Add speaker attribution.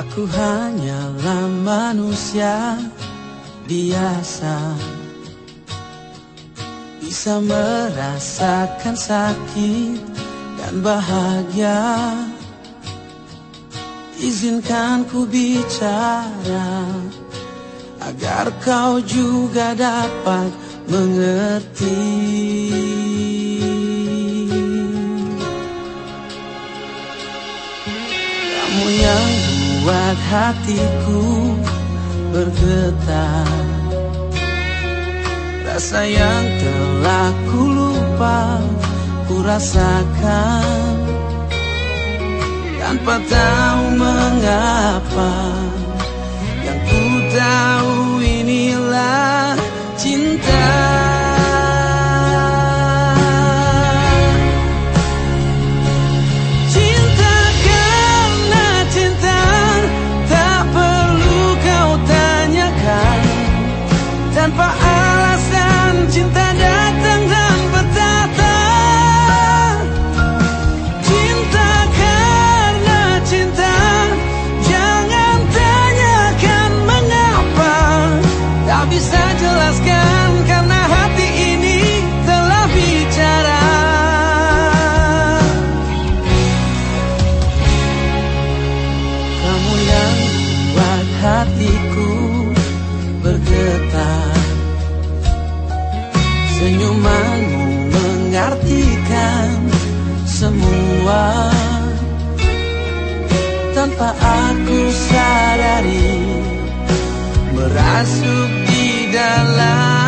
Speaker 1: Aku hanyalah manusia biasa, bisa merasakan sakit dan bahagia. Izinkan ku bicara agar kau juga dapat mengerti. Kamu yang buat hatiku bergetar, rasa yang telah ku lupa ku rasakan tanpa tahu mengapa. Yang ku tahu inilah cinta. Cinta karena cinta, tak perlu kau tanyakan. Tanpa alasan cinta datang dan bertata. Cinta karena cinta, jangan tanyakan mengapa. Tak bisa jelaskan karena hati ini telah bicara. Kamu yang buat hatiku bergetar, senyumanmu mengartikan semua. Tanpa aku sadari, merasuk di dalam